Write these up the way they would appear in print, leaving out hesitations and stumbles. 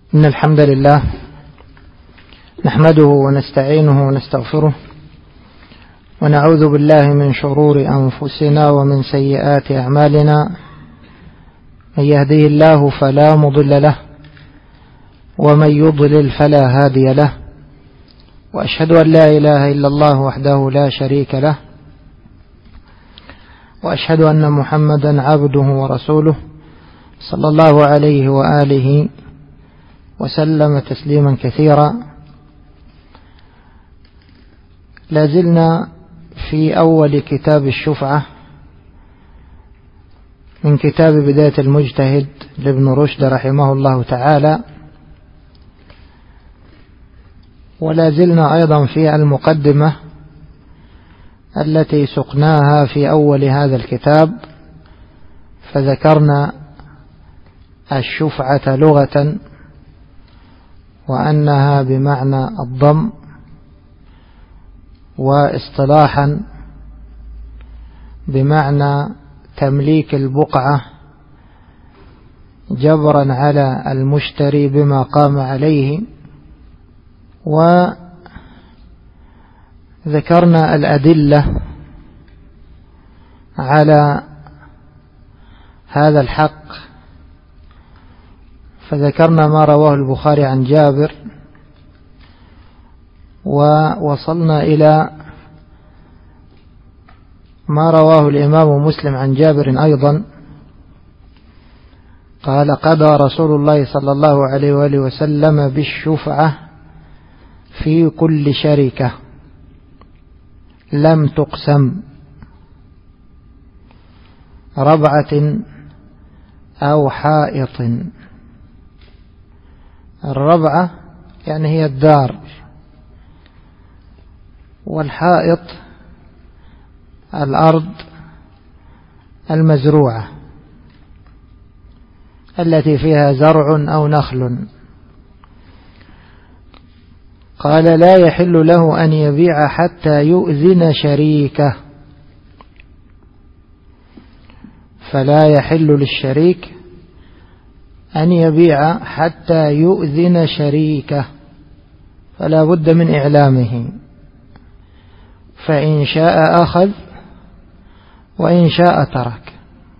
إن الحمد لله نحمده ونستعينه ونستغفره ونعوذ بالله من شرور أنفسنا ومن سيئات أعمالنا. من يهديه الله فلا مضل له ومن يضلل فلا هادي له، وأشهد أن لا إله إلا الله وحده لا شريك له، وأشهد أن محمدا عبده ورسوله صلى الله عليه وآله وسلم تسليما كثيرا. لازلنا في أول كتاب الشفعة من كتاب بداية المجتهد لابن رشد رحمه الله تعالى، ولازلنا أيضا في المقدمة التي سقناها في أول هذا الكتاب، فذكرنا الشفعة لغة وأنها بمعنى الضم، واصطلاحا بمعنى تمليك البقعة جبرا على المشتري بما قام عليه. وذكرنا الأدلة على هذا الحق، فذكرنا ما رواه البخاري عن جابر، ووصلنا إلى ما رواه الإمام مسلم عن جابر أيضا قال: قضى رسول الله صلى الله عليه وآله وسلم بالشفعة في كل شركة لم تقسم، ربعة أو حائط. الربعة يعني هي الدار، والحائط الأرض المزروعة التي فيها زرع أو نخل. قال: لا يحل له أن يبيع حتى يؤذن شريكه، فلا يحل للشريك أن يبيع حتى يؤذن شريكه، فلا بد من إعلامه، فإن شاء أخذ وإن شاء ترك.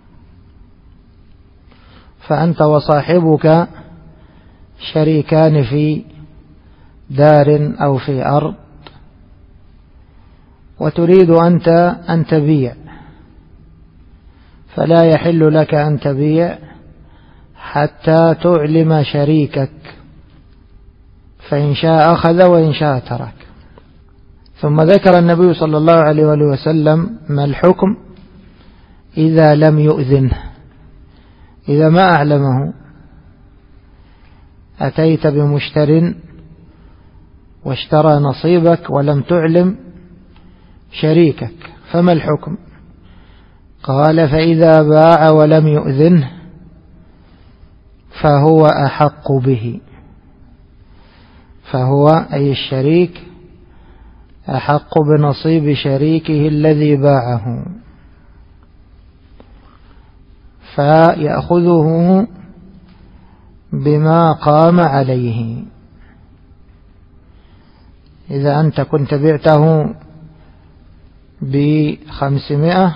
فأنت وصاحبك شريكان في دار أو في أرض، وتريد أنت أن تبيع، فلا يحل لك أن تبيع حتى تعلم شريكك، فإن شاء أخذ وإن شاء ترك. ثم ذكر النبي صلى الله عليه وسلم ما الحكم إذا لم يؤذنه، إذا ما أعلمه. أتيت بمشتر واشترى نصيبك ولم تعلم شريكك، فما الحكم؟ قال: فإذا باع ولم يؤذنه فهو أحق به، فهو أي الشريك أحق بنصيب شريكه الذي باعه، فيأخذه بما قام عليه. إذا أنت كنت بعته ب500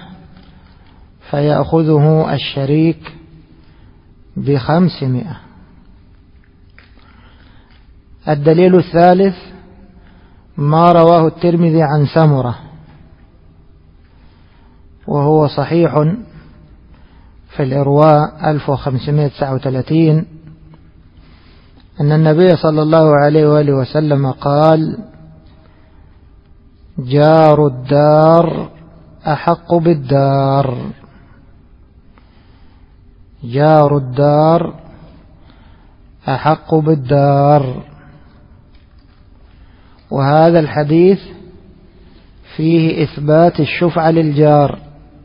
فيأخذه الشريك ب500. الدليل الثالث ما رواه الترمذي عن سمرة، وهو صحيح في الإرواء 1539، أن النبي صلى الله عليه وآله وسلم قال: جار الدار أحق بالدار، جار الدار أحق بالدار. وهذا الحديث فيه إثبات الشفعة للجار،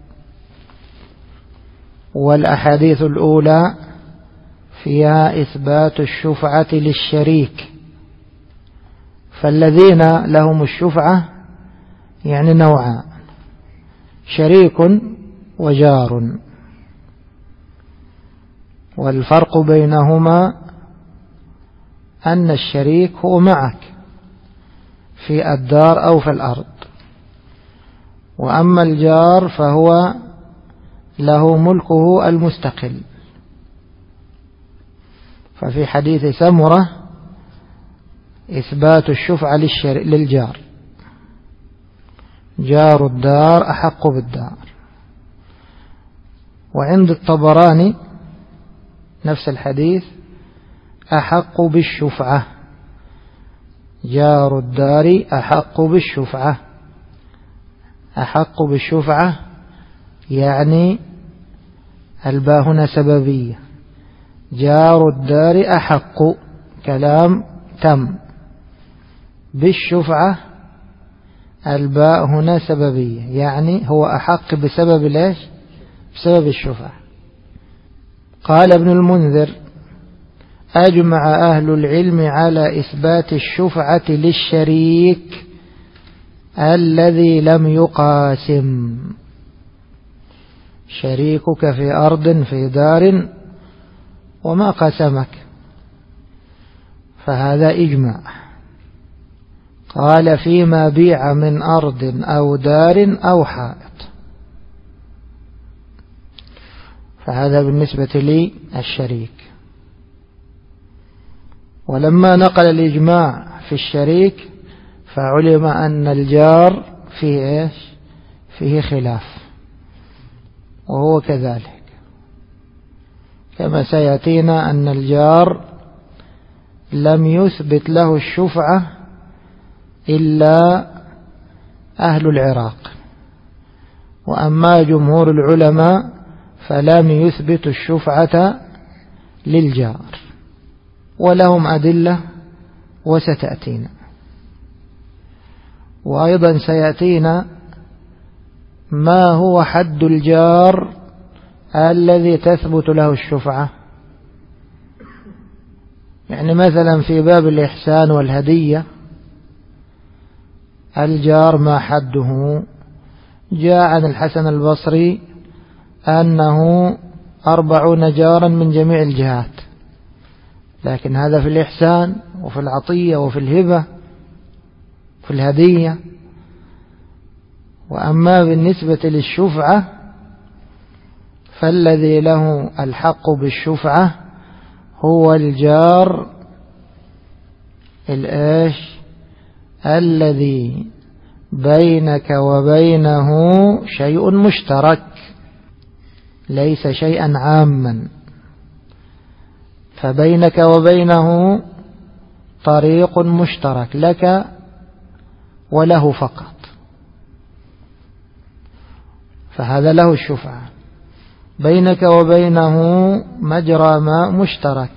والأحاديث الأولى فيها إثبات الشفعة للشريك. فالذين لهم الشفعة يعني نوعان: شريك وجار، والفرق بينهما أن الشريك هو معك في الدار أو في الأرض، وأما الجار فهو له ملكه المستقل. ففي حديث سمرة إثبات الشفعة للجار، جار الدار أحق بالدار. وعند الطبراني نفس الحديث أحق بالشفعة، جار الدار أحق بالشفعة. أحق بالشفعة يعني الباء هنا سببية، جار الدار أحق كلام تم، بالشفعة الباء هنا سببية، يعني هو أحق بسبب ليش؟ بسبب الشفعة. قال ابن المنذر: أجمع أهل العلم على إثبات الشفعة للشريك الذي لم يقاسم. شريكك في أرض في دار وما قسمك، فهذا إجماع. قال: فيما بيع من أرض أو دار أو حائط. فهذا بالنسبة لي الشريك. ولما نقل الإجماع في الشريك فعلم أن الجار فيه إيش؟ فيه خلاف، وهو كذلك كما سيأتينا أن الجار لم يثبت له الشفعة إلا أهل العراق، وأما جمهور العلماء فلم يثبت الشفعة للجار، ولهم أدلة وستأتينا. وأيضا سيأتينا ما هو حد الجار الذي تثبت له الشفعة. يعني مثلا في باب الإحسان والهدية الجار ما حده؟ جاء عن الحسن البصري أنه 40 جارا من جميع الجهات، لكن هذا في الإحسان وفي العطية وفي الهبة في الهدية. وأما بالنسبة للشفعة فالذي له الحق بالشفعة هو الجار الذي بينك وبينه شيء مشترك، ليس شيئا عاما، فبينك وبينه طريق مشترك لك وله فقط، فهذا له الشفعة. بينك وبينه مجرى ماء مشترك.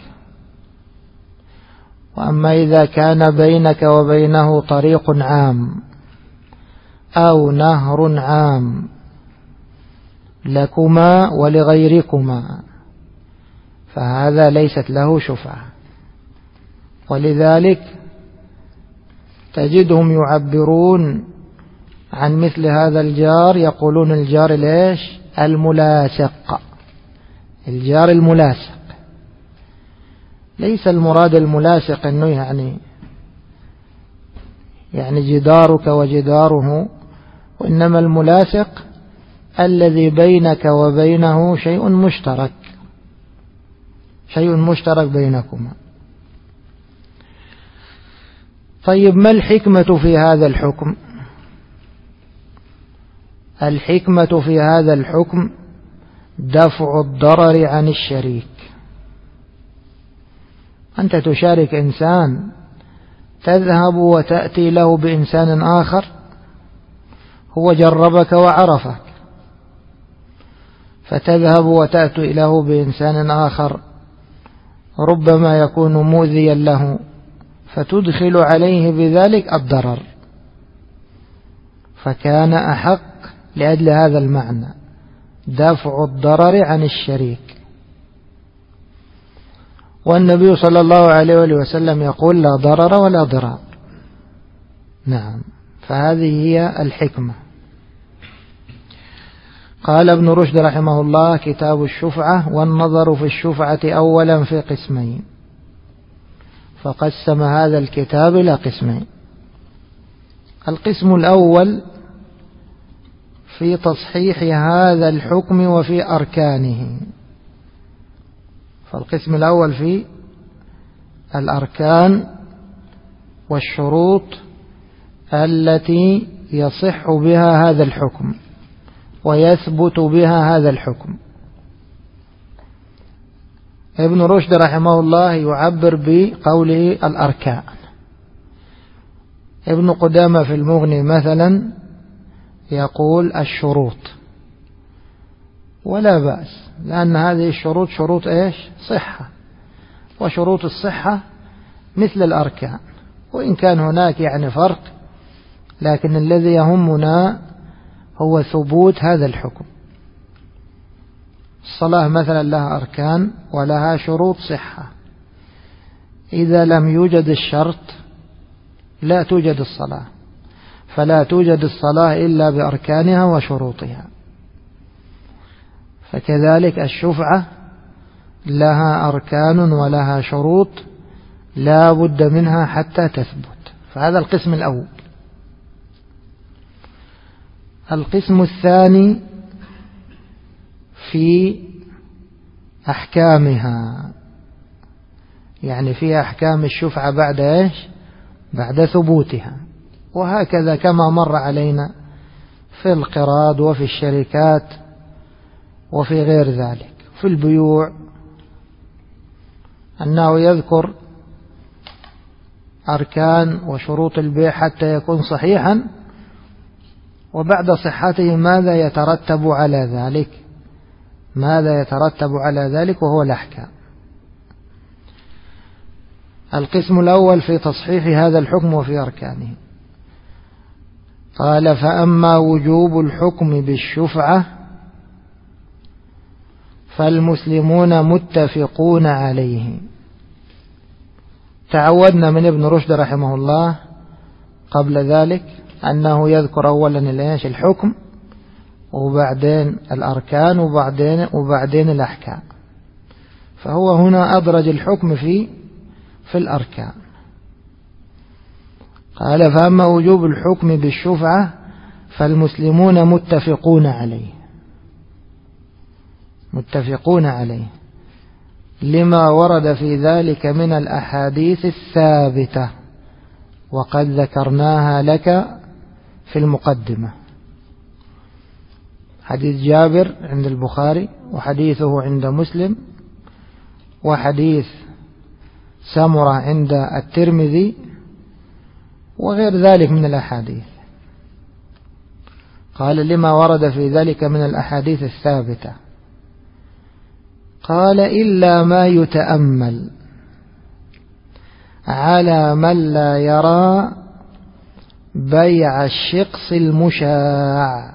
وأما إذا كان بينك وبينه طريق عام أو نهر عام لكما ولغيركما فهذا ليست له شفعة. ولذلك تجدهم يعبرون عن مثل هذا الجار، يقولون الجار الملاصق. الجار الملاصق ليس المراد الملاصق أنه يعني جدارك وجداره، وإنما الملاصق الذي بينك وبينه شيء مشترك بينكما. طيب ما الحكمة في هذا الحكم؟ الحكمة في هذا الحكم دفع الضرر عن الشريك. أنت تشارك إنسان، تذهب وتأتي له بإنسان آخر، هو جربك وعرفك، فتذهب وتأتي له بإنسان آخر ربما يكون مؤذيا له، فتدخل عليه بذلك الضرر، فكان أحق لأجل هذا المعنى دفع الضرر عن الشريك. والنبي صلى الله عليه وسلم يقول: لا ضرر ولا ضرار. نعم، فهذه هي الحكمة. قال ابن رشد رحمه الله: كتاب الشفعة. والنظر في الشفعة أولا في قسمين: فقسم هذا الكتاب إلى قسمين. القسم الأول في تصحيح هذا الحكم وفي أركانه. فالقسم الأول في الأركان والشروط التي يصح بها هذا الحكم ويثبت بها هذا الحكم. ابن رشد رحمه الله يعبر بقوله الأركان. ابن قدامة في المغني مثلا يقول الشروط، ولا بأس، لأن هذه الشروط شروط إيش؟ صحة، وشروط الصحة مثل الأركان، وإن كان هناك يعني فرق، لكن الذي يهمنا هو ثبوت هذا الحكم. الصلاة مثلا لها أركان ولها شروط صحة، إذا لم يوجد الشرط لا توجد الصلاة، فلا توجد الصلاة إلا بأركانها وشروطها. فكذلك الشفعة لها أركان ولها شروط لا بد منها حتى تثبت. فهذا القسم الأول. القسم الثاني في أحكامها، يعني في أحكام الشفعة بعد إيش؟ بعد ثبوتها. وهكذا كما مر علينا في القراض وفي الشركات وفي غير ذلك. في البيوع أنه يذكر أركان وشروط البيع حتى يكون صحيحا، وبعد صحته ماذا يترتب على ذلك؟ ماذا يترتب على ذلك؟ وهو الأحكام. القسم الأول في تصحيح هذا الحكم وفي أركانه. قال: فأما وجوب الحكم بالشفعة فالمسلمون متفقون عليه. تعودنا من ابن رشد رحمه الله قبل ذلك أنه يذكر أولا الحكم، وبعدين الأركان، وبعدين الأحكام. فهو هنا أدرج الحكم في الأركان. قال: فأما وجوب الحكم بالشفعة فالمسلمون متفقون عليه. متفقون عليه لما ورد في ذلك من الأحاديث الثابتة، وقد ذكرناها لك في المقدمة. حديث جابر عند البخاري، وحديثه عند مسلم، وحديث سمرة عند الترمذي، وغير ذلك من الأحاديث. قال: لما ورد في ذلك من الأحاديث الثابتة. قال: إلا ما يتأمل على من لا يرى بيع الشقص المشاع.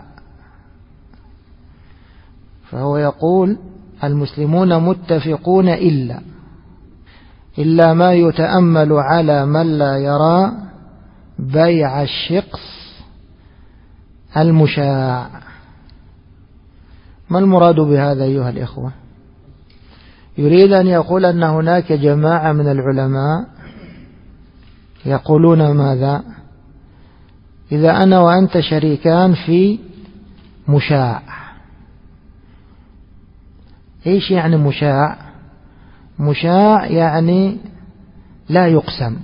فهو يقول المسلمون متفقون إلا ما يتأمل على من لا يرى بيع الشقص المشاع. ما المراد بهذا أيها الإخوة؟ يريد أن يقول أن هناك جماعة من العلماء يقولون ماذا؟ إذا أنا وأنت شريكان في مشاع. إيش يعني مشاع؟ مشاع يعني لا يقسم.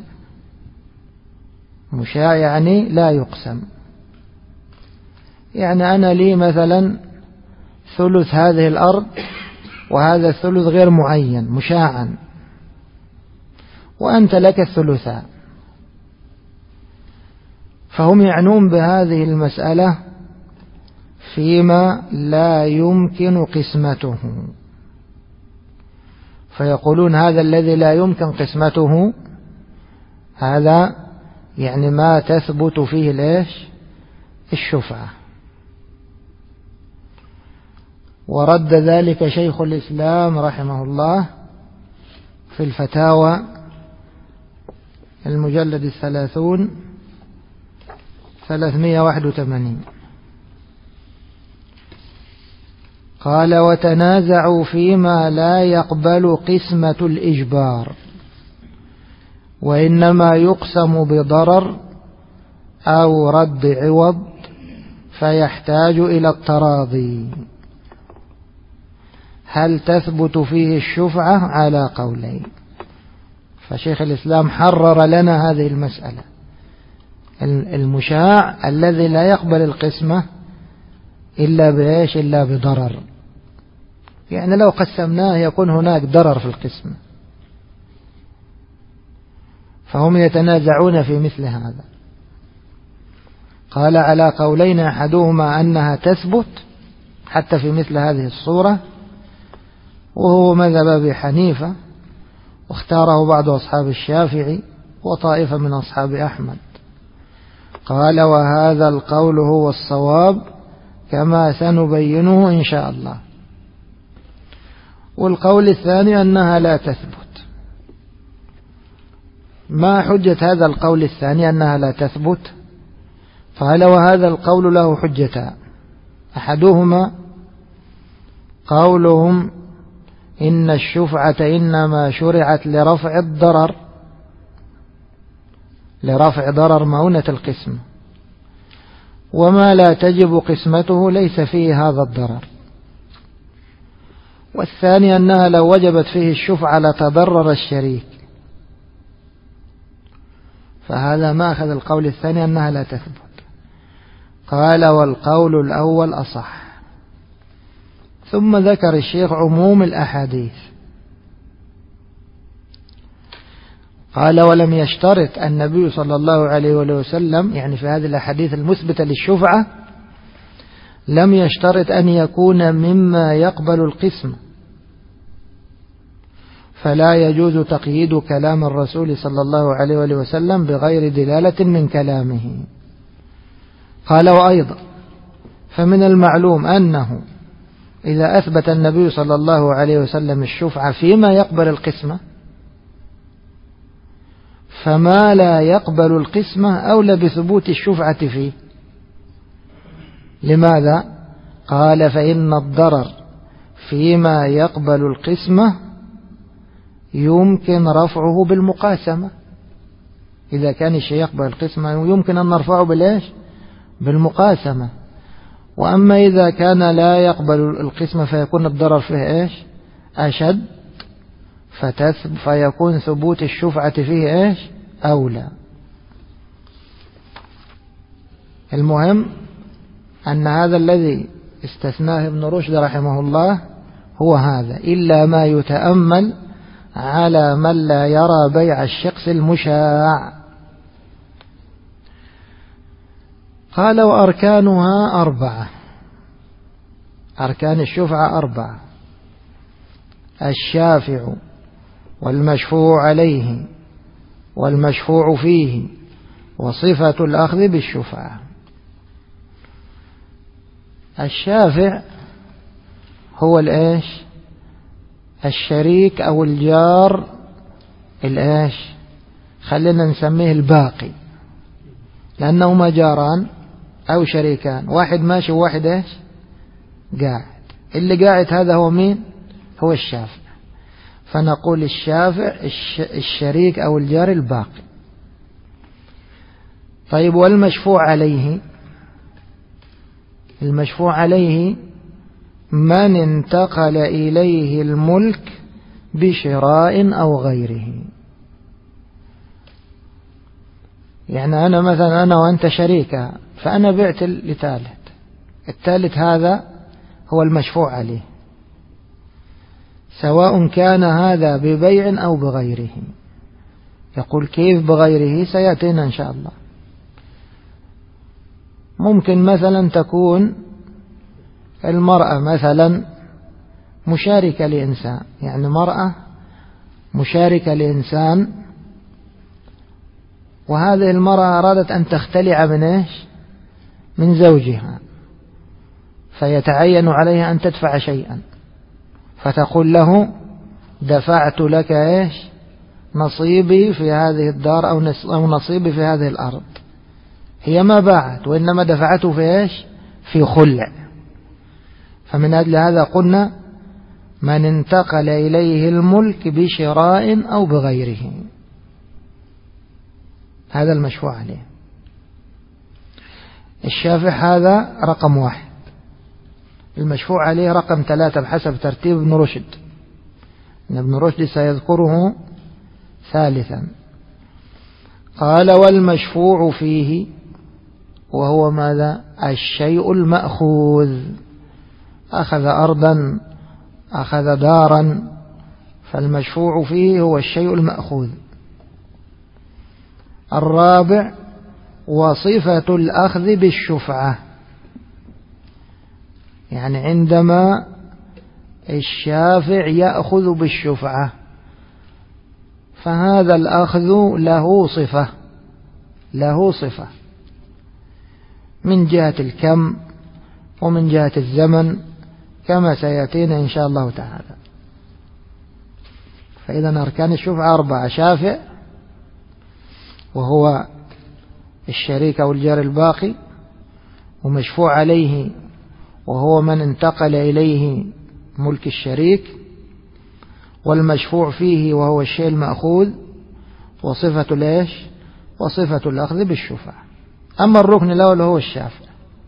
مشاع يعني لا يقسم. يعني أنا لي مثلا ثلث هذه الأرض، وهذا الثلث غير معين مشاعا، وأنت لك الثلثان. فهم يعنون بهذه المسألة فيما لا يمكن قسمته، فيقولون هذا الذي لا يمكن قسمته هذا يعني ما تثبت فيه الشفعة. ورد ذلك شيخ الإسلام رحمه الله في الفتاوى المجلد 381. قال: وتنازعوا فيما لا يقبل قسمة الإجبار، وإنما يقسم بضرر أو رد عوض فيحتاج إلى التراضي. هل تثبت فيه الشفعة؟ على قولين. فشيخ الإسلام حرر لنا هذه المسألة. المشاع الذي لا يقبل القسمة إلا بإيش؟ إلا بضرر، يعني لو قسمناه يكون هناك ضرر في القسمة، فهم يتنازعون في مثل هذا. قال على قولين، أحدهما أنها تثبت حتى في مثل هذه الصورة، وهو مذهب أبي حنيفة، واختاره بعض أصحاب الشافعي وطائفة من أصحاب أحمد. قال وهذا القول هو الصواب كما سنبينه إن شاء الله. والقول الثاني أنها لا تثبت. ما حجة هذا القول الثاني أنها لا تثبت؟ قال وهذا القول له حجتان. أحدهما قولهم إن الشفعة إنما شرعت لرفع الضرر، لرفع ضرر مؤونة القسم، وما لا تجب قسمته ليس فيه هذا الضرر. والثاني أنها لو وجبت فيه الشفعة لتضرر الشريك، فهذا ما أخذ القول الثاني أنها لا تثبت. قال والقول الأول أصح. ثم ذكر الشيخ عموم الأحاديث. قال ولم يشترط النبي صلى الله عليه وسلم، يعني في هذه الأحاديث المثبتة للشفعة لم يشترط أن يكون مما يقبل القسم، فلا يجوز تقييد كلام الرسول صلى الله عليه وسلم بغير دلالة من كلامه. قال وأيضا فمن المعلوم أنه إذا أثبت النبي صلى الله عليه وسلم الشفعة فيما يقبل القسمة، فما لا يقبل القسمة أولى بثبوت الشفعة فيه. لماذا؟ قال فإن الضرر فيما يقبل القسمة يمكن رفعه بالمقاسمة. إذا كان الشيء يقبل القسمة يمكن أن نرفعه بالإيش؟ بالمقاسمة. وأما إذا كان لا يقبل القسمة فيكون الضرر فيه إيش؟ أشد، فيكون ثبوت الشفعة فيه إيش؟ أولى. المهم أن هذا الذي استثناه ابن رشد رحمه الله هو هذا، إلا ما يتأمل على من لا يرى بيع الشخص المشاع. قال وأركانها 4. أركان الشفعة 4: الشافع والمشفوع عليه والمشفوع فيه وصفة الأخذ بالشفعة. الشافع هو الإيش؟ الشريك أو الجار الإيش؟ خلينا نسميه الباقي، لأنهما جاران أو شريكان، واحد ماشي وواحد إيش؟ قاعد. اللي قاعد هذا هو مين؟ هو الشافع. فنقول الشافع الشريك أو الجار الباقي. طيب والمشفوع عليه؟ المشفوع عليه من انتقل إليه الملك بشراء أو غيره. يعني أنا مثلا أنا وأنت شريكة، فأنا بعت لثالث، الثالث هذا هو المشفوع عليه، سواء كان هذا ببيع أو بغيره. يقول كيف بغيره؟ سيأتينا إن شاء الله. ممكن مثلا تكون المرأة مثلا مشاركة لإنسان، يعني مرأة مشاركة لإنسان، وهذه المرأة أرادت أن تختلع من إيش؟ من زوجها، فيتعين عليها أن تدفع شيئا، فتقول له دفعت لك إيش؟ نصيبي في هذه الدار أو نصيبي في هذه الأرض. هي ما باعت وإنما دفعته في إيش؟ في خلع. فمن أجل هذا قلنا من انتقل إليه الملك بشراء أو بغيره. هذا المشفوع عليه. الشافع هذا رقم 1، المشفوع عليه رقم 3 بحسب ترتيب ابن رشد، إن ابن رشد سيذكره ثالثا. قال والمشفوع فيه وهو ماذا؟ الشيء المأخوذ، أخذ أرضا أخذ دارا، فالمشفوع فيه هو الشيء المأخوذ. الرابع وصفة الأخذ بالشفعة، يعني عندما الشافع يأخذ بالشفعة فهذا الأخذ له صفة من جهة الكم ومن جهة الزمن كما سيأتينا إن شاء الله تعالى. فإذا أركان الشفعة 4: شافع وهو الشريك أو الجار الباقي، ومشفوع عليه وهو من انتقل إليه ملك الشريك، والمشفوع فيه وهو الشيء المأخوذ، وصفة ليش؟ وصفة الأخذ بالشفعة. أما الركن الأول هو الشافع.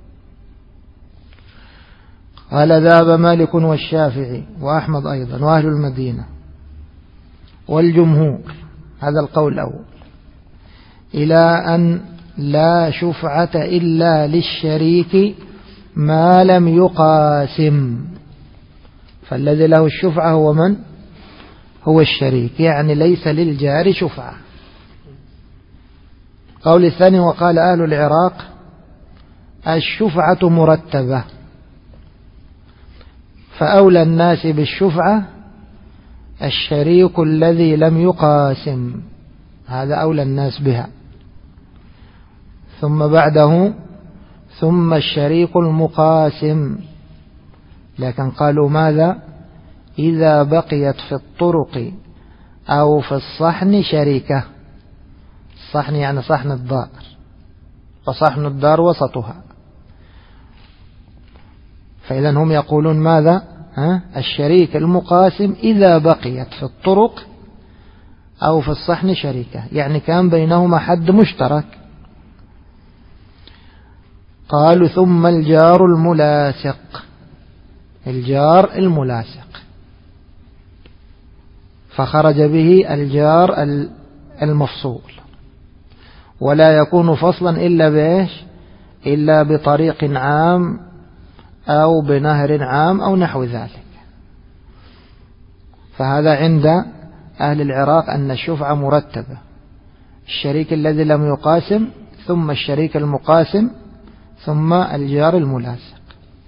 قال ذهب مالك والشافعي وأحمد أيضا وأهل المدينة والجمهور، هذا القول الأول، إلى أن لا شفعة إلا للشريك ما لم يقاسم. فالذي له الشفعة هو من؟ هو الشريك، يعني ليس للجار شفعة. قول الثاني وقال أهل العراق الشفعة مرتبة، فأولى الناس بالشفعة الشريك الذي لم يقاسم، هذا أولى الناس بها، ثم بعده ثم الشريك المقاسم. لكن قالوا ماذا؟ إذا بقيت في الطرق أو في الصحن شريكة. الصحن يعني صحن الدار، وصحن الدار وسطها. فإذا هم يقولون ماذا؟ الشريك المقاسم إذا بقيت في الطرق أو في الصحن شريكة، يعني كان بينهما حد مشترك. قالوا ثم الجار الملاصق، الجار الملاصق، فخرج به الجار المفصول، ولا يكون فصلا إلا بإيش؟ إلا بطريق عام أو بنهر عام أو نحو ذلك. فهذا عند أهل العراق أن الشفعة مرتبة: الشريك الذي لم يقاسم، ثم الشريك المقاسم، ثم الجار الملاصق.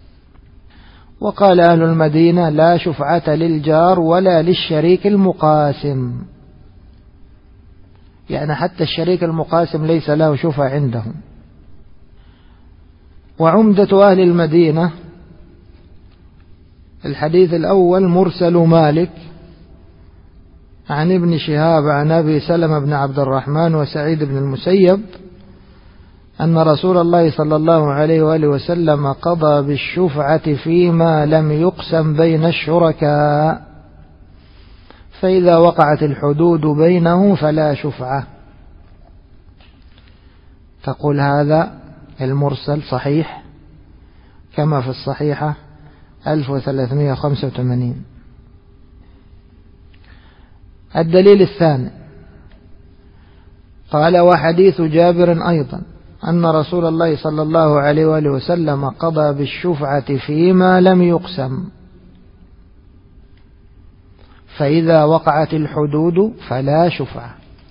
وقال أهل المدينة لا شفعة للجار ولا للشريك المقاسم، يعني حتى الشريك المقاسم ليس له شفعة عندهم. وعمدة أهل المدينة الحديث الأول مرسل مالك عن ابن شهاب عن أبي سلمة بن عبد الرحمن وسعيد بن المسيب أن رسول الله صلى الله عليه وآله وسلم قضى بالشفعة فيما لم يقسم بين الشركاء، فإذا وقعت الحدود بينه فلا شفعة. تقول هذا المرسل صحيح كما في الصحيحة 1385. الدليل الثاني قال وحديث جابر أيضا أن رسول الله صلى الله عليه وآله وسلم قضى بالشفعة فيما لم يقسم، فإذا وقعت الحدود فلا شفعة.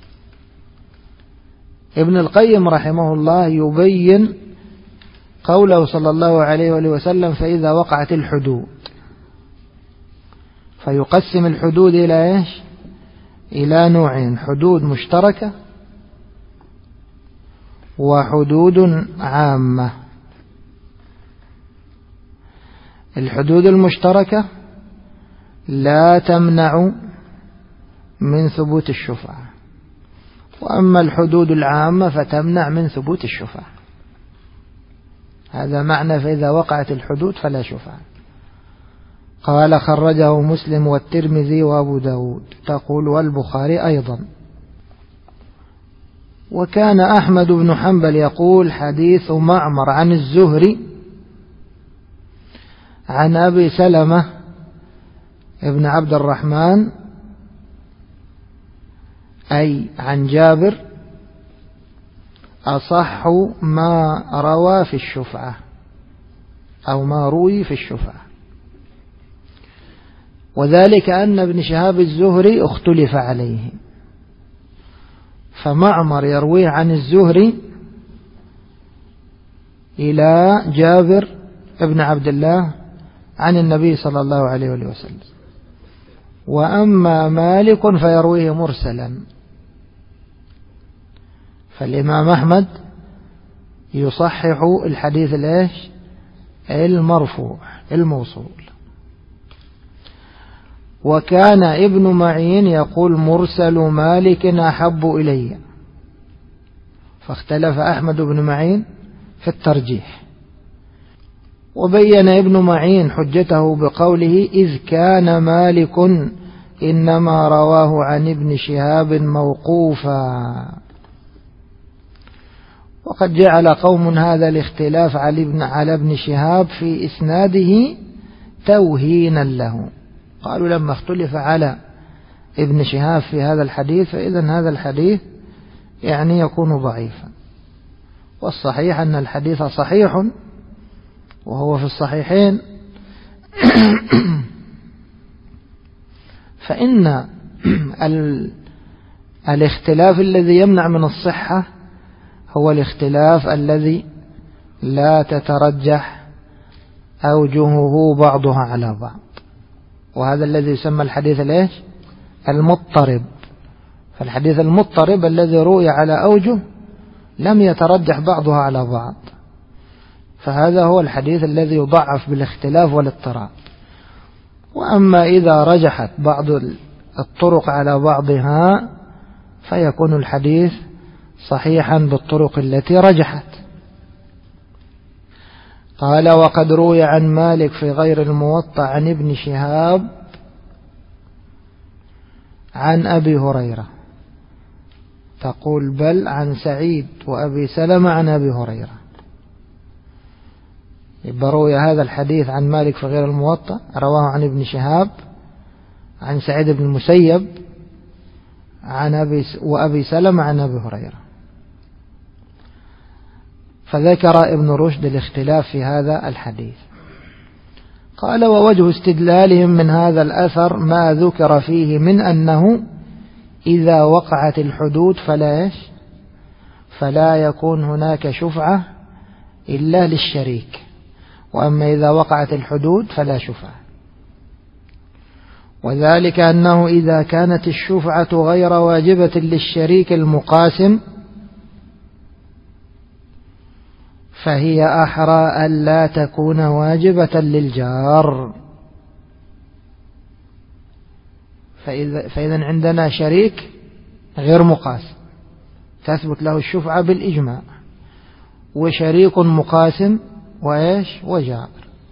ابن القيم رحمه الله يبين قوله صلى الله عليه وآله وسلم فإذا وقعت الحدود، فيقسم الحدود إلى إيش؟ إلى 2: حدود مشتركة وحدود عامة. الحدود المشتركة لا تمنع من ثبوت الشفعة، وأما الحدود العامة فتمنع من ثبوت الشفعة. هذا معنى فإذا وقعت الحدود فلا شفعة. قال خرجه مسلم والترمذي وأبو داود، تقول والبخاري أيضا. وكان أحمد بن حنبل يقول حديث معمر عن الزهري عن أبي سلمة ابن عبد الرحمن أي عن جابر أصح ما روى في الشفعة أو ما روي في الشفعة، وذلك أن ابن شهاب الزهري اختلف عليه، فمعمر يرويه عن الزهري إلى جابر ابن عبد الله عن النبي صلى الله عليه وسلم، وأما مالك فيرويه مرسلا. فالإمام أحمد يصحح الحديث المرفوع الموصول. وكان ابن معين يقول مرسل مالك أحب إلي، فاختلف أحمد بن معين في الترجيح. وبين ابن معين حجته بقوله إذ كان مالك إنما رواه عن ابن شهاب موقوفا. وقد جعل قوم هذا الاختلاف على ابن شهاب في إسناده توهينا له، قالوا لما اختلف على ابن شهاب في هذا الحديث فإذن هذا الحديث يعني يكون ضعيفا. والصحيح أن الحديث صحيح وهو في الصحيحين. فإن الاختلاف الذي يمنع من الصحة هو الاختلاف الذي لا تترجح أوجهه بعضها على بعض، وهذا الذي يسمى الحديث المضطرب. فالحديث المضطرب الذي روي على أوجه لم يترجح بعضها على بعض، فهذا هو الحديث الذي يضعف بالاختلاف والاضطراب. وأما إذا رجحت بعض الطرق على بعضها فيكون الحديث صحيحا بالطرق التي رجحت. قال وقد روي عن مالك في غير الموطأ عن ابن شهاب عن أبي هريرة، تقول بل عن سعيد وأبي سلمة عن أبي هريرة. يبقى روي هذا الحديث عن مالك في غير الموطأ رواه عن ابن شهاب عن سعيد بن المسيب عن وأبي سلمة عن أبي هريرة. فذكر ابن رشد الاختلاف في هذا الحديث. قال ووجه استدلالهم من هذا الأثر ما ذكر فيه من أنه إذا وقعت الحدود فلا يكون هناك شفعة إلا للشريك، وأما إذا وقعت الحدود فلا شفعة. وذلك أنه إذا كانت الشفعة غير واجبة للشريك المقاسم فهي أحرى ألا تكون واجبة للجار. فإذا عندنا شريك غير مقاسم تثبت له الشفعة بالإجماع، وشريك مقاسم وجار.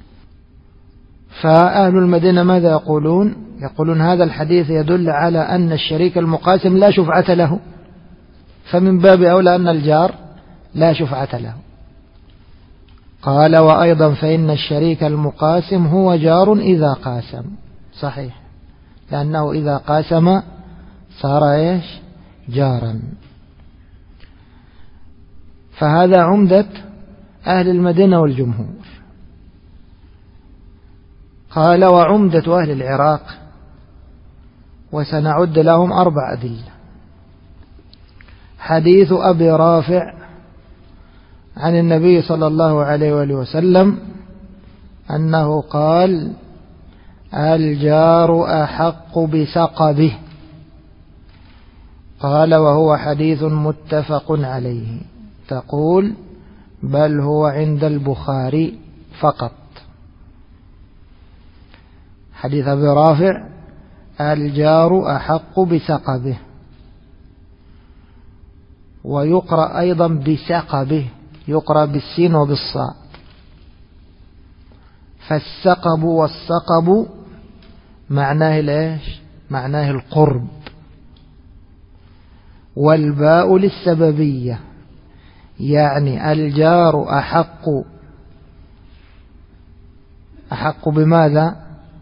فأهل المدينة ماذا يقولون؟ يقولون هذا الحديث يدل على أن الشريك المقاسم لا شفعة له، فمن باب أولى أن الجار لا شفعة له. قال وأيضا فإن الشريك المقاسم هو جار إذا قاسم، صحيح، لأنه إذا قاسم صار جارا. فهذا عمدة أهل المدينة والجمهور. قال وعمدة أهل العراق، وسنعد لهم 4 أدلة. حديث أبي رافع عن النبي صلى الله عليه وآله وسلم أنه قال الجار أحق بسقبه. قال وهو حديث متفق عليه، تقول بل هو عند البخاري فقط. حديث أبي رافع الجار أحق بسقبه، ويقرأ أيضا بسقبه، يقرأ بالسين وبالصاد. فالسقب والسقب معناه معناه القرب، والباء للسببية، يعني الجار أحق بماذا؟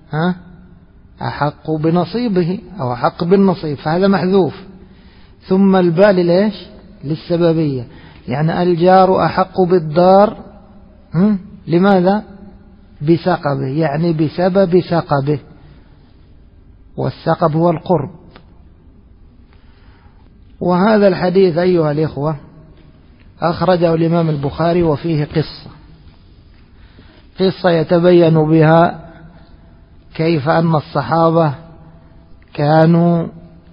أحق بنصيبه أو أحق بالنصيب، فهذا محذوف. ثم الباء ليش؟ للسببية، يعني الجار أحق بالدار لماذا؟ بسقبه، يعني بسبب سقبه، والسقب هو القرب. وهذا الحديث أيها الإخوة أخرجه الإمام البخاري، وفيه قصة يتبين بها كيف أن الصحابة كانوا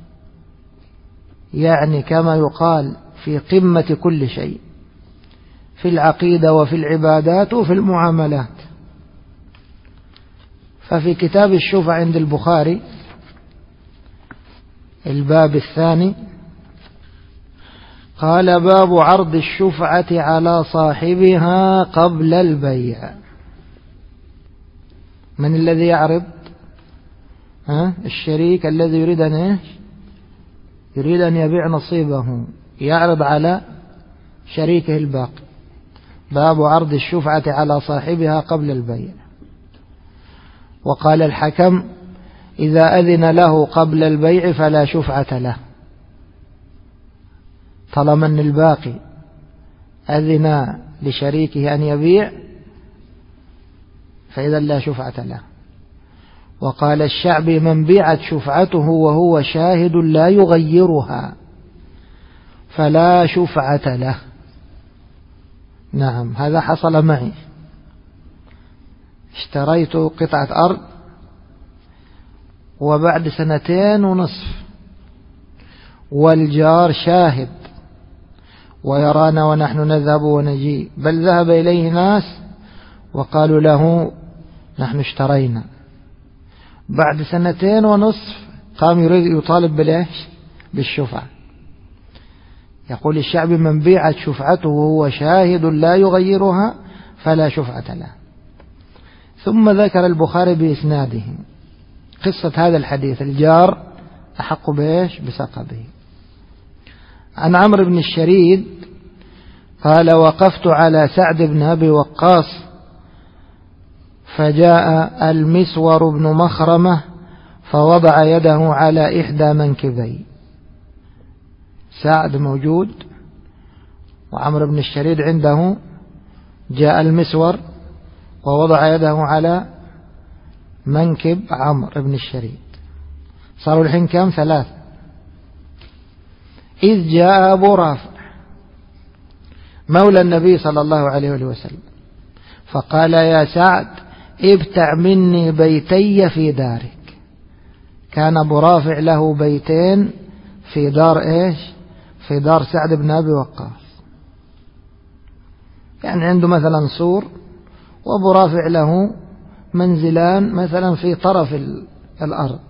يعني كما يقال في قمة كل شيء، في العقيدة وفي العبادات وفي المعاملات. ففي كتاب الشفعة عند البخاري الباب الثاني قال: باب عرض الشفعة على صاحبها قبل البيع. من الذي يعرض؟ الشريك الذي يريد أن يبيع نصيبه، يعرض على شريكه الباقي. باب عرض الشفعة على صاحبها قبل البيع. وقال الحكم: إذا أذن له قبل البيع فلا شفعة له، طالما أن الباقي أذن لشريكه أن يبيع فإذا لا شفعة له. وقال الشعبي: من بيعت شفعته وهو شاهد لا يغيرها فلا شفعة له. نعم، هذا حصل معي. اشتريت قطعة أرض وبعد 2.5 والجار شاهد ويرانا ونحن نذهب ونجي، بل ذهب إليه ناس وقالوا له نحن اشترينا. بعد 2.5 قام يريد يطالب بالإيش؟ بالشفعة. يقول الشعبي: من بيعت شفعته وهو شاهد لا يغيرها فلا شفعة له. ثم ذكر البخاري بإسناده قصة هذا الحديث: الجار أحق بإيش؟ بسقبه. عن عمرو بن الشريد قال: وقفت على سعد بن أبي وقاص فجاء المسور بن مخرمة فوضع يده على إحدى منكبي. سعد موجود وعمرو بن الشريد عنده، جاء المسور ووضع يده على منكب عمرو بن الشريد. صاروا الحين كم؟ 3. إذ جاء أبو رافع مولى النبي صلى الله عليه وسلم فقال: يا سعد ابتع مني بيتي في دارك. كان أبو رافع له بيتين في دار إيش؟ في دار سعد بن أبي وقاص. يعني عنده مثلا سور، وأبو رافع له منزلان مثلا في طرف الأرض.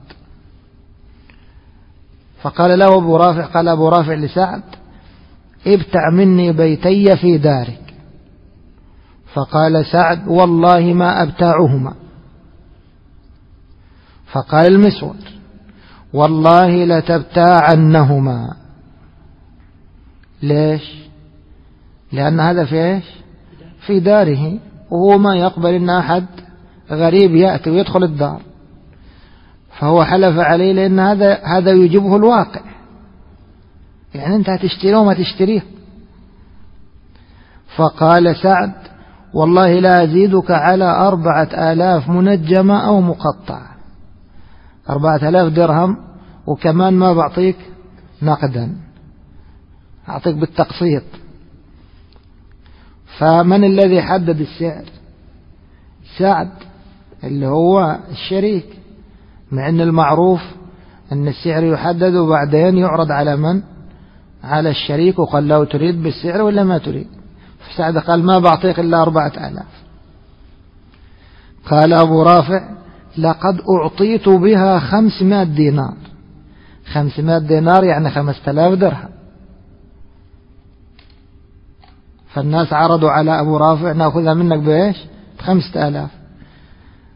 فقال له أبو رافع، قال أبو رافع لسعد: ابتع مني بيتي في دارك. فقال سعد: والله ما أبتاعهما. فقال المسور: والله لتبتاعنهما. ليش؟ لأن هذا في إيش؟ في داره، وهو ما يقبل أن أحد غريب يأتي ويدخل الدار، فهو حلف عليه لأن هذا يجيبه الواقع. يعني أنت هتشتريه وما تشتريه. فقال سعد: والله لا أزيدك على 4000 منجمة أو مقطعة. 4000 درهم، وكمان ما بعطيك نقدا، أعطيك بالتقسيط. فمن الذي حدد السعر؟ سعد اللي هو الشريك، مع أن المعروف أن السعر يحدد وبعدين يعرض على من؟ على الشريك، وقال له تريد بالسعر ولا ما تريد؟ فسعد قال: ما بعطيك إلا 4000. قال أبو رافع: لقد أعطيت بها 500 دينار. 500 دينار يعني 5000 درهم. فالناس عرضوا على أبو رافع: نأخذها منك بإيش؟ 5000.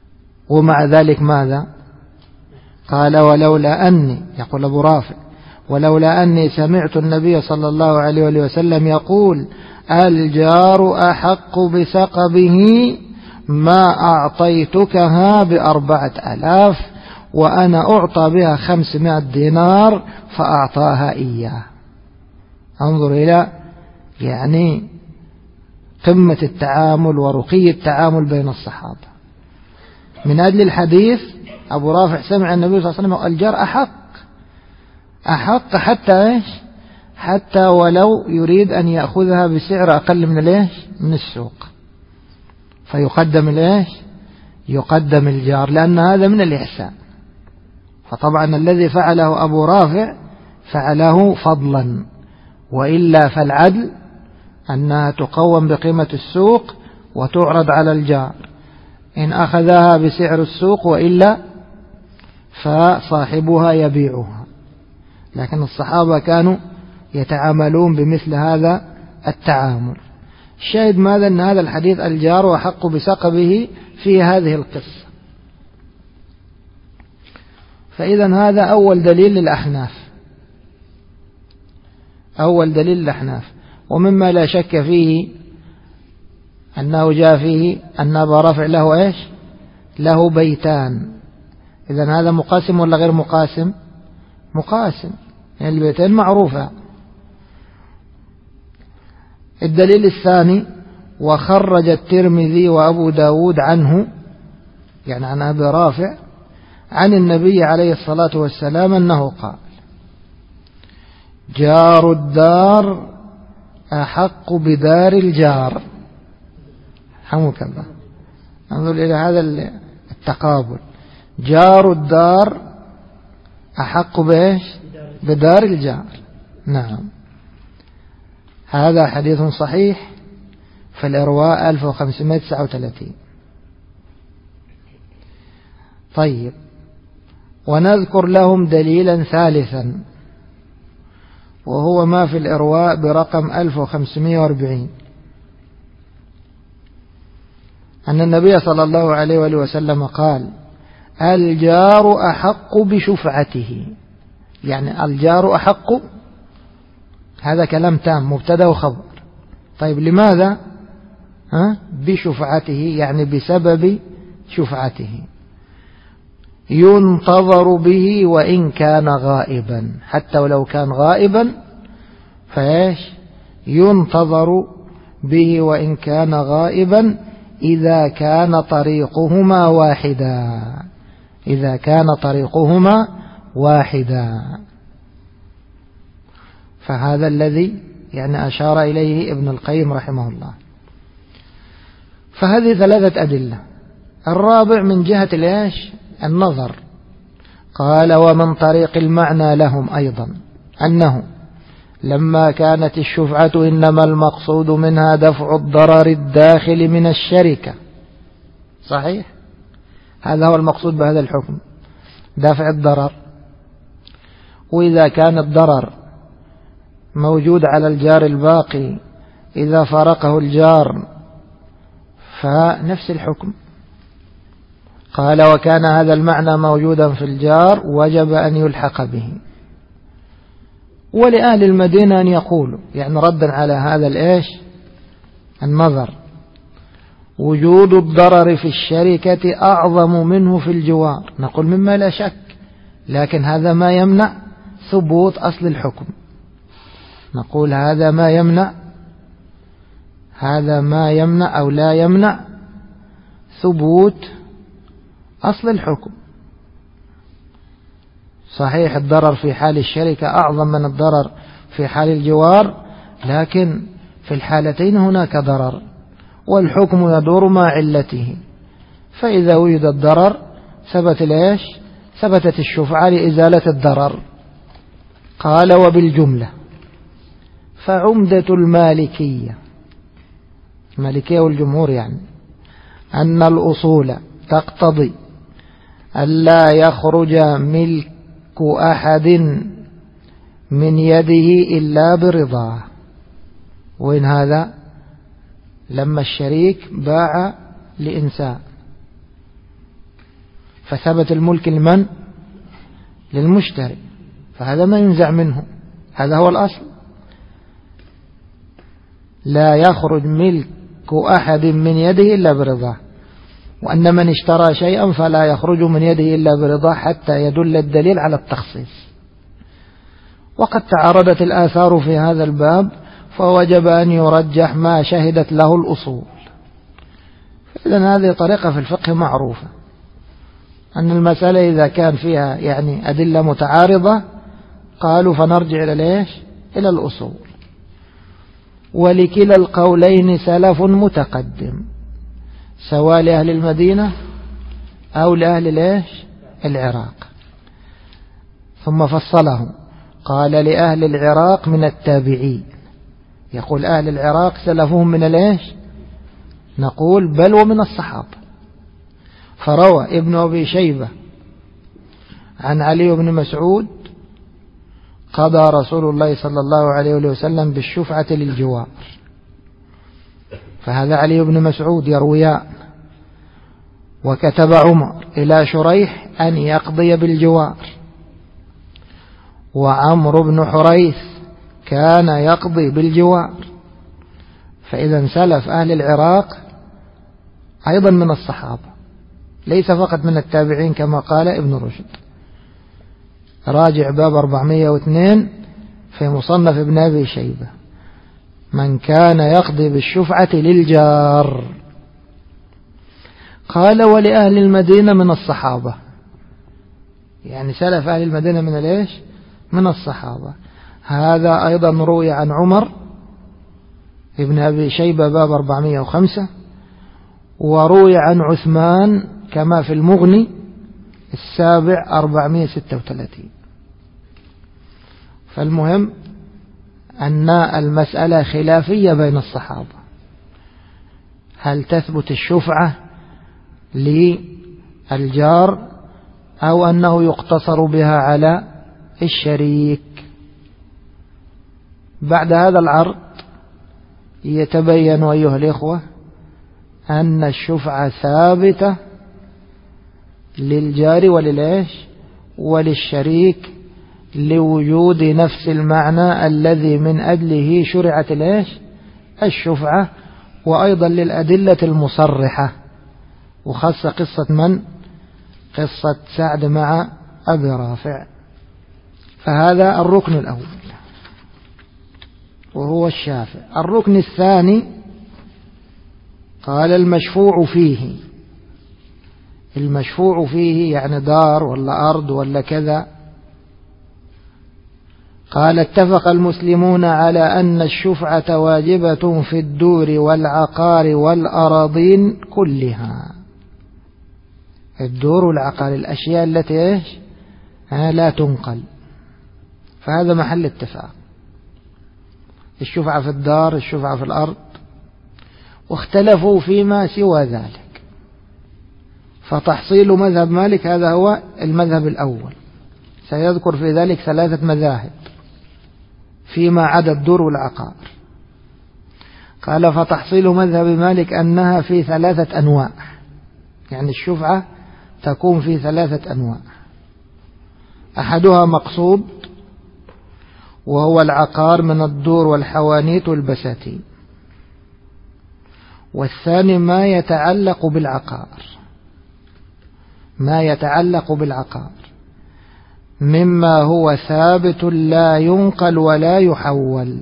ومع ذلك ماذا؟ قال: ولولا أني، يقول أبو رافع: ولولا أني سمعت النبي صلى الله عليه وسلم يقول الجار أحق بثقبه ما أعطيتكها ب4,000 وأنا أعطى بها 500 دينار فأعطاها إياه. انظر إلى يعني قمة التعامل ورقي التعامل بين الصحابة. من أجل الحديث أبو رافع سمع النبي صلى الله عليه وسلم الجار أحق حتى إيش؟ حتى ولو يريد أن يأخذها بسعر أقل من الإيش؟ من السوق، فيقدم الإيش؟ يقدم الجار، لأن هذا من الإحسان. فطبعا الذي فعله أبو رافع فعله فضلا، وإلا فالعدل أنها تقوم بقيمة السوق وتعرض على الجار إن أخذها بسعر السوق، وإلا فصاحبها يبيعها. لكن الصحابة كانوا يتعاملون بمثل هذا التعامل. الشاهد ماذا؟ أن هذا الحديث الجار أحق بثقبه في هذه القصة. فإذا هذا أول دليل للأحناف، أول دليل للأحناف. ومما لا شك فيه أنه جاء فيه أن أبا رافع له إيش؟ له بيتان. إذن هذا مقاسم ولا غير مقاسم؟ مقاسم، يعني البيتين معروفة. الدليل الثاني وخرج الترمذي وأبو داود عنه، يعني عن أبي رافع عن النبي عليه الصلاة والسلام أنه قال جار الدار أحق بدار الجار. حمك الله. انظر إلى هذا التقابل، جار الدار أحق بإيش؟ بدار الجار. نعم، هذا حديث صحيح في الإرواء 1539. طيب، ونذكر لهم دليلا ثالثا وهو ما في الإرواء برقم 1540، أن النبي صلى الله عليه وسلم قال الجار أحق بشفعته. يعني الجار أحق، هذا كلام تام، مبتدأ وخبر. طيب لماذا؟ بشفعته، يعني بسبب شفعته. ينتظر به وإن كان غائبا، حتى ولو كان غائبا فايش؟ ينتظر به وإن كان غائبا إذا كان طريقهما واحدا، إذا كان طريقهما واحدا. فهذا الذي يعني أشار إليه ابن القيم رحمه الله. فهذه ثلاثة أدلة. الرابع من جهة الإيش؟ النظر. قال ومن طريق المعنى لهم أيضا أنه لما كانت الشفعة إنما المقصود منها دفع الضرر الداخل من الشركة. صحيح، هذا هو المقصود بهذا الحكم، دفع الضرر. وإذا كان الضرر موجود على الجار الباقي إذا فارقه الجار فنفس الحكم. قال وكان هذا المعنى موجودا في الجار وجب أن يلحق به. ولأهل المدينة أن يقولوا، يعني ردا على هذا الإيش؟ النظر، وجود الضرر في الشركة أعظم منه في الجوار. نقول مما لا شك، لكن هذا ما يمنع ثبوت أصل الحكم. نقول هذا ما يمنع أو لا يمنع ثبوت أصل الحكم. صحيح الضرر في حال الشركة أعظم من الضرر في حال الجوار، لكن في الحالتين هناك ضرر والحكم يدور مع علته. فإذا وجد الضرر ثبت الإيش؟ ثبتت الشفعة لإزالة الضرر. قال وبالجملة فعمدة المالكية والجمهور يعني أن الأصول تقتضي ألا يخرج ملك أحد من يده إلا برضاه. وإن هذا لما الشريك باع لإنسان فثبت الملك لمن؟ للمشتري. فهذا ما ينزع منه، هذا هو الأصل. لا يخرج ملك أحد من يده إلا برضاه، وأن من اشترى شيئا فلا يخرج من يده إلا برضاه حتى يدل الدليل على التخصيص. وقد تعارضت الآثار في هذا الباب، فوجب أن يرجح ما شهدت له الأصول. إذن هذه طريقة في الفقه معروفة، أن المسألة إذا كان فيها يعني أدلة متعارضة قالوا فنرجع إلى الأصول. ولكلا القولين سلف متقدم، سواء لأهل المدينة أو لأهل العراق. ثم فصلهم قال لأهل العراق من التابعين، يقول أهل العراق سلفهم من نقول بل ومن الصحابة. فروى ابن أبي شيبة عن علي بن مسعود قضى رسول الله صلى الله عليه وسلم بالشفعة للجوار، فهذا علي بن مسعود يرويان. وكتب عمر إلى شريح أن يقضي بالجوار، وعمرو بن حريث كان يقضي بالجوار. فإذا سلف أهل العراق أيضا من الصحابة، ليس فقط من التابعين كما قال ابن رشد. راجع باب 402 في مصنف ابن أبي شيبة، من كان يقضي بالشفعة للجار. قال ولأهل المدينة من الصحابة، يعني سلف أهل المدينة من من الصحابة. هذا أيضا روي عن عمر ابن أبي شيبة باب 405، وروي عن عثمان كما في المغني السابع 436. فالمهم أن المسألة خلافية بين الصحابة، هل تثبت الشفعة للجار أو أنه يقتصر بها على الشريك. بعد هذا العرض يتبين أيها الإخوة أن الشفعة ثابتة للجار وللشريك لوجود نفس المعنى الذي من أجله شرعت الشفعة، وأيضا للأدلة المصرحة، وخاصة قصة من؟ قصة سعد مع أبي رافع. فهذا الركن الأول وهو الشافع. الركن الثاني قال المشفوع فيه. المشفوع فيه يعني دار ولا أرض ولا كذا. قال اتفق المسلمون على أن الشفعة واجبة في الدور والعقار والأراضين كلها. الدور والعقار الأشياء التي لا تنقل، فهذا محل اتفاق. الشفعة في الدار، الشفعة في الأرض، واختلفوا فيما سوى ذلك. فتحصيل مذهب مالك هذا هو المذهب الأول، سيذكر في ذلك 3 مذاهب فيما عدا الدور والعقار. قال فتحصيل مذهب مالك أنها في 3 أنواع، يعني الشفعة تكون في 3 أنواع. أحدها مقصود وهو العقار من الدور والحوانيت والبساتين، والثاني ما يتعلق بالعقار، ما يتعلق بالعقار مما هو ثابت لا ينقل ولا يحول،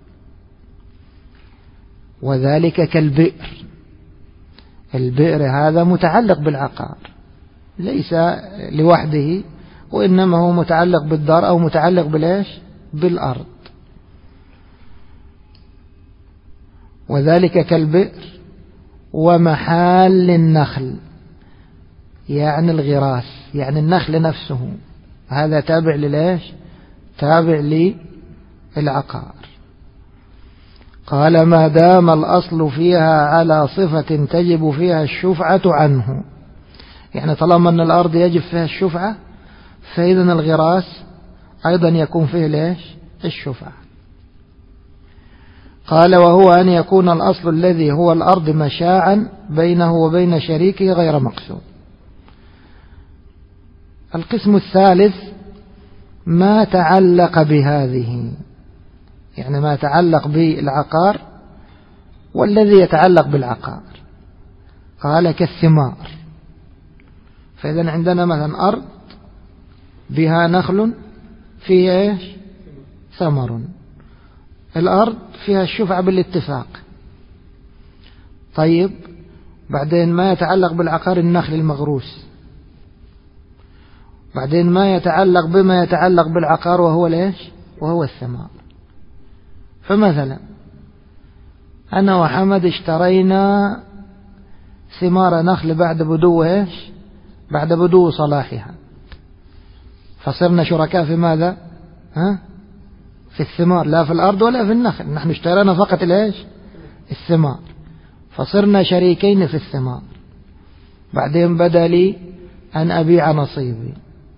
وذلك كالبئر. البئر هذا متعلق بالعقار ليس لوحده، وإنما هو متعلق بالدار أو متعلق بالأرض. وذلك كالبئر. ومحال النخل يعني الغراس، يعني النخل نفسه، هذا تابع تابع للعقار. قال ما دام الأصل فيها على صفة تجب فيها الشفعة عنه، يعني طالما أن الأرض يجب فيها الشفعة، فإذا الغراس أيضا يكون فيه الشفعة. قال وهو أن يكون الأصل الذي هو الأرض مشاعا بينه وبين شريكه غير مقسوم. القسم الثالث ما تعلق بهذه، يعني ما تعلق بالعقار والذي يتعلق بالعقار. قال كالثمار. فإذا عندنا مثلا أرض بها نخل فيها إيش؟ ثمر. الأرض فيها الشفعة بالاتفاق. طيب بعدين ما يتعلق بالعقار النخل المغروس، بعدين ما يتعلق بما يتعلق بالعقار وهو الإيش؟ وهو الثمار. فمثلا أنا وحمد اشترينا ثمار نخل بعد بدو إيش؟ بعد بدو صلاحها، فصرنا شركاء في ماذا؟ في الثمار، لا في الأرض ولا في النخل. نحن اشترينا فقط الإيش؟ الثمار، فصرنا شريكين في الثمار. بعدين بدا لي أن أبيع نصيبي،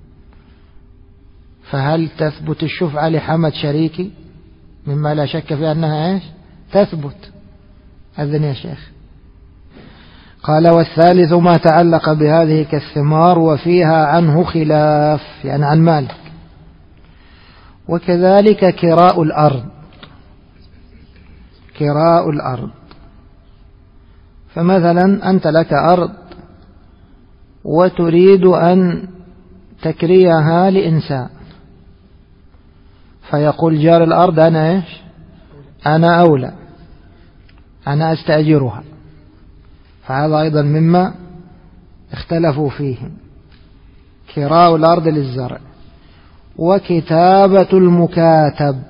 فهل تثبت الشفعة لحمد شريكي؟ مما لا شك في أنها إيش؟ تثبت. أذن يا شيخ. قال والثالث ما تعلق بهذه كالثمار وفيها عنه خلاف، يعني عن مالك. وكذلك كراء الأرض. كراء الأرض، فمثلا أنت لك أرض وتريد أن تكريها لإنسان، فيقول جار الأرض أنا إيش؟ أنا أولى، أنا أستأجرها. فهذا أيضا مما اختلفوا فيه. كراء الأرض للزرع. وكتابة المكاتب.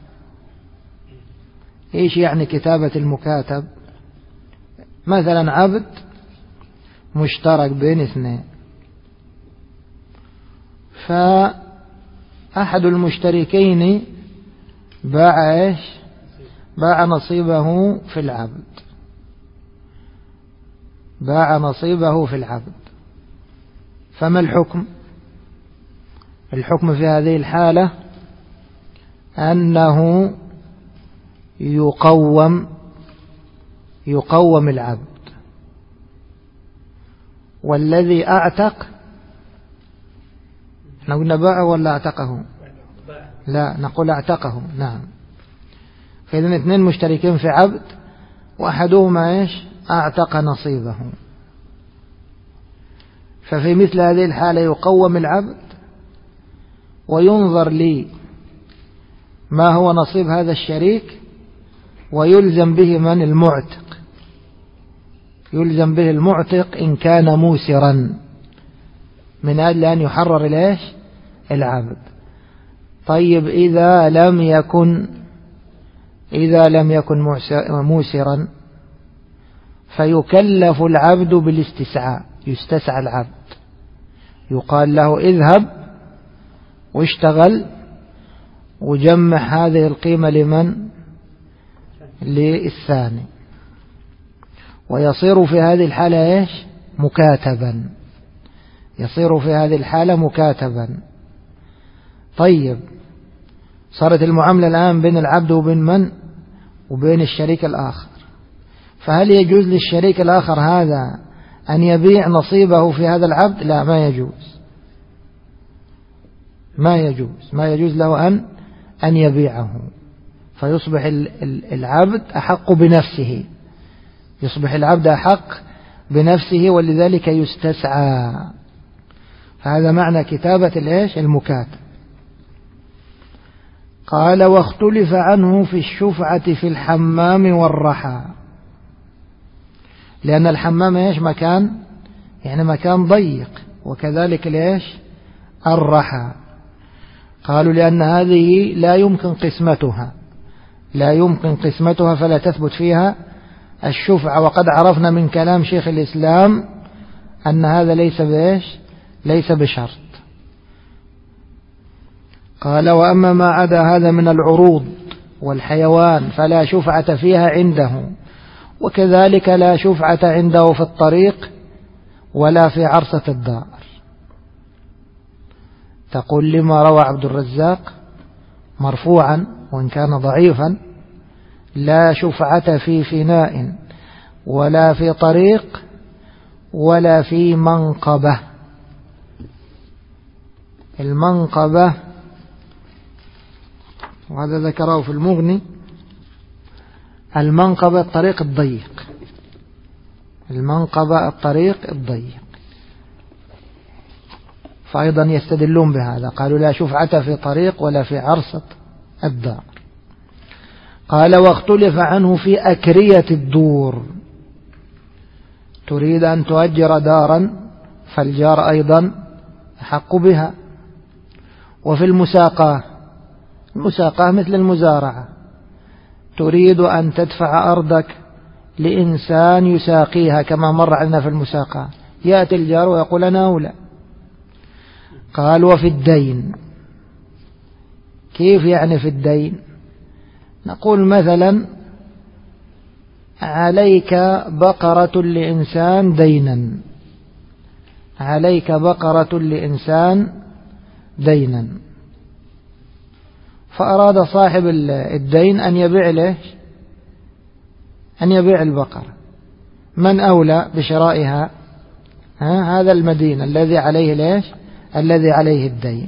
إيش يعني كتابة المكاتب؟ مثلا عبد مشترك بين اثنين، فأحد المشتركين باع إيش؟ باع نصيبه في العبد، باع نصيبه في العبد. فما الحكم؟ الحكم في هذه الحالة أنه يقوم العبد، والذي أعتق، احنا قلنا باع ولا اعتقه؟ لا، نقول اعتقه. نعم. فإذا اثنين مشتركين في عبد، وأحدهما إيش؟ أعتق نصيبه. ففي مثل هذه الحالة يقوم العبد وينظر لي ما هو نصيب هذا الشريك، ويلزم به من؟ المعتق. يلزم به المعتق إن كان موسرا، من أجل أن يحرر الإيش؟ العبد. طيب إذا لم يكن موسرا فيكلف العبد بالاستسعاء، يستسعى العبد، يقال له اذهب واشتغل وجمع هذه القيمة لمن؟ للثاني. ويصير في هذه الحالة إيش؟ مكاتبا. يصير في هذه الحالة مكاتبا. طيب صارت المعاملة الآن بين العبد وبين من؟ وبين الشريك الآخر. فهل يجوز للشريك الآخر هذا أن يبيع نصيبه في هذا العبد؟ لا، ما يجوز. ما يجوز له أن يبيعه، فيصبح العبد أحق بنفسه، يصبح العبد أحق بنفسه، ولذلك يستسعى. فهذا معنى كتابة الإيش؟ المكاتب. قال واختلف عنه في الشفعة في الحمام والرحى، لأن الحمام إيش؟ مكان، يعني مكان ضيق، وكذلك الإيش؟ الرحى. قالوا لأن هذه لا يمكن قسمتها فلا تثبت فيها الشفعة. وقد عرفنا من كلام شيخ الإسلام أن هذا ليس بشرط. قال وأما ما عدا هذا من العروض والحيوان فلا شفعة فيها عنده، وكذلك لا شفعة عنده في الطريق ولا في عرصة الدار. تقول لما روى عبد الرزاق مرفوعا وإن كان ضعيفا: لا شفعة في فناء ولا في طريق ولا في منقبة. المنقبة وهذا ذكره في المغني. المنقبة الطريق الضيق، المنقبة الطريق الضيق، فأيضا يستدلون بهذا، قالوا لا شفعة في طريق ولا في عرصة الدار. قال واختلف عنه في أكرية الدور، تريد أن تؤجر دارا فالجار أيضا أحق بها. وفي المساقاة، المساقاة مثل المزارعة، تريد أن تدفع أرضك لإنسان يساقيها كما مر عندنا في المساقاة، يأتي الجار ويقول أنا أولى. قال وفي الدين، كيف يعني في الدين؟ نقول مثلا عليك بقرة لإنسان دينا، عليك بقرة لإنسان دينا، فأراد صاحب الدين أن يبيع له، أن يبيع البقرة، من أولى بشرائها؟ هذا المدين الذي عليه ليش؟ الذي عليه الدين.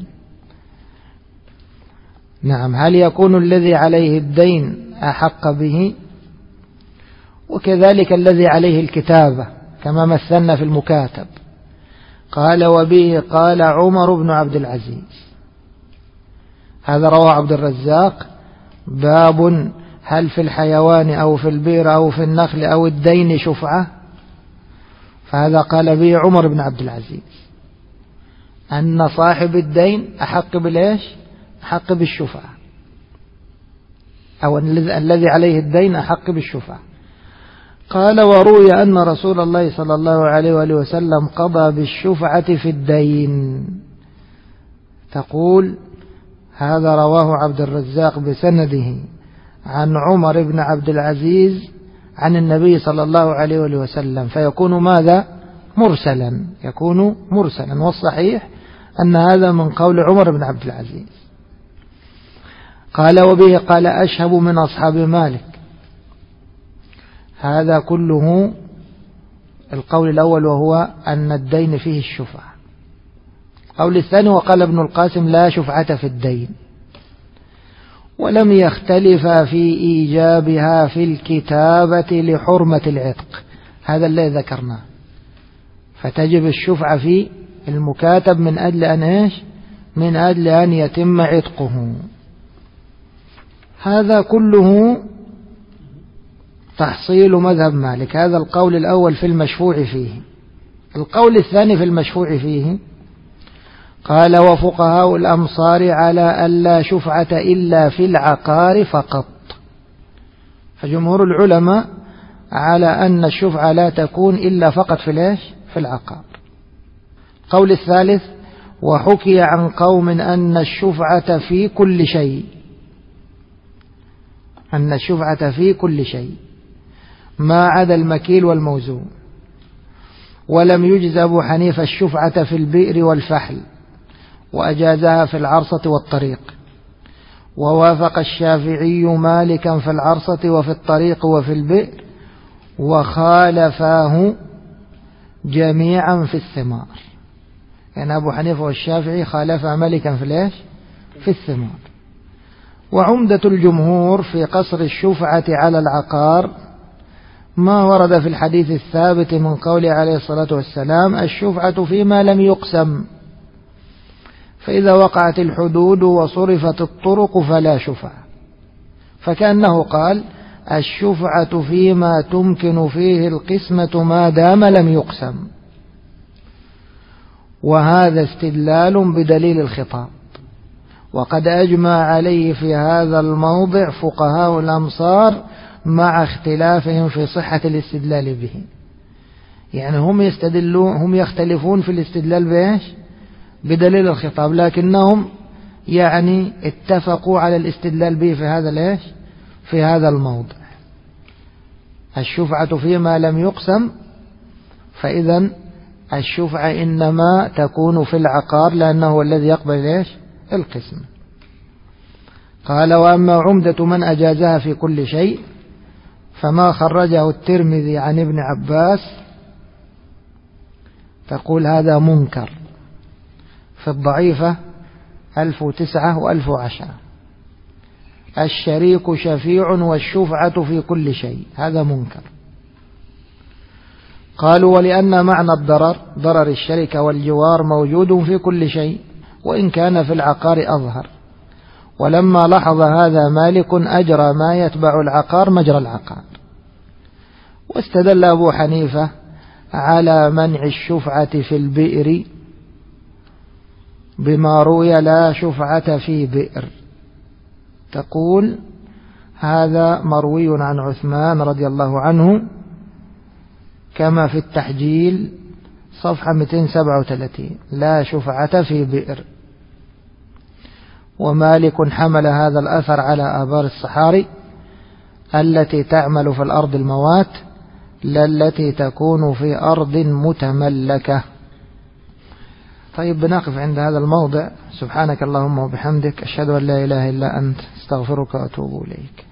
نعم، هل يكون الذي عليه الدين أحق به؟ وكذلك الذي عليه الكتابة كما مثلنا في المكاتب. قال وبه قال عمر بن عبد العزيز، هذا رواه عبد الرزاق، باب هل في الحيوان أو في البئر أو في النخل أو الدين شفعة؟ فهذا قال به عمر بن عبد العزيز أن صاحب الدين أحق بالإيش؟ أحق بالشفعة، أو الذي عليه الدين أحق بالشفعة. قال وروي أن رسول الله صلى الله عليه وآله وسلم قضى بالشفعة في الدين. تقول هذا رواه عبد الرزاق بسنده عن عمر بن عبد العزيز عن النبي صلى الله عليه وآله وسلم، فيكون ماذا؟ مرسلا، يكون مرسلا، والصحيح أن هذا من قول عمر بن عبد العزيز. قال وبه قال أشهب من أصحاب مالك. هذا كله القول الأول وهو أن الدين فيه الشفعة. القول الثاني وقال ابن القاسم لا شفعة في الدين، ولم يختلف في إيجابها في الكتابة لحرمة العتق، هذا الذي ذكرناه، فتجب الشفعة في المكاتب من أجل أن إيش؟ من أجل أن يتم عتقه. هذا كله تحصيل مذهب مالك. هذا القول الأول في المشفوع فيه. القول الثاني في المشفوع فيه قال وفقهاء الأمصار على ألا شفعة إلا في العقار فقط، فجمهور العلماء على أن الشفعة لا تكون إلا فقط في الإيش؟ في العقار. القول الثالث وحكي عن قوم أن الشفعة في كل شيء، أن الشفعة في كل شيء ما عدا المكيل والموزون، ولم يجز أبو حنيفة الشفعة في البئر والفحل وأجازها في العرصة والطريق، ووافق الشافعي مالكا في العرصة وفي الطريق وفي البئر، وخالفاه جميعا في الثمار. يعني أبو حنيفة والشافعي خالف مالكا في ليش؟ في الثمار. وعمدة الجمهور في قصر الشفعة على العقار ما ورد في الحديث الثابت من قوله عليه الصلاة والسلام الشفعة فيما لم يقسم، فإذا وقعت الحدود وصرفت الطرق فلا شفعة، فكأنه قال الشفعة فيما تمكن فيه القسمة ما دام لم يقسم. وهذا استدلال بدليل الخطاب، وقد أجمع عليه في هذا الموضع فقهاء الأمصار مع اختلافهم في صحة الاستدلال به. يعني هم يختلفون في الاستدلال بإيش؟ بدليل الخطاب، لكنهم يعني اتفقوا على الاستدلال به في هذا الإيش؟ في هذا الموضع. الشفعة فيما لم يقسم، فإذا الشفعة إنما تكون في العقار لأنه هو الذي يقبل إيش؟ القسم. قال وأما عمدة من أجازها في كل شيء فما خرجه الترمذي عن ابن عباس، تقول هذا منكر في الضعيفة 1009 و1010. الشريك شفيع والشفعة في كل شيء، هذا منكر. قالوا ولأن معنى الضرر ضرر الشركة والجوار موجود في كل شيء وإن كان في العقار أظهر، ولما لاحظ هذا مالك أجرى ما يتبع العقار مجرى العقار. واستدل أبو حنيفة على منع الشفعة في البئر بما روي لا شفعة في بئر، تقول هذا مروي عن عثمان رضي الله عنه كما في التحجيل صفحة 237 لا شفعة في بئر. ومالك حمل هذا الأثر على آبار الصحاري التي تعمل في الأرض الموات لا التي تكون في أرض متملكة. طيب بنقف عند هذا الموضع. سبحانك اللهم وبحمدك، أشهد أن لا إله إلا أنت، استغفرك وأتوب إليك.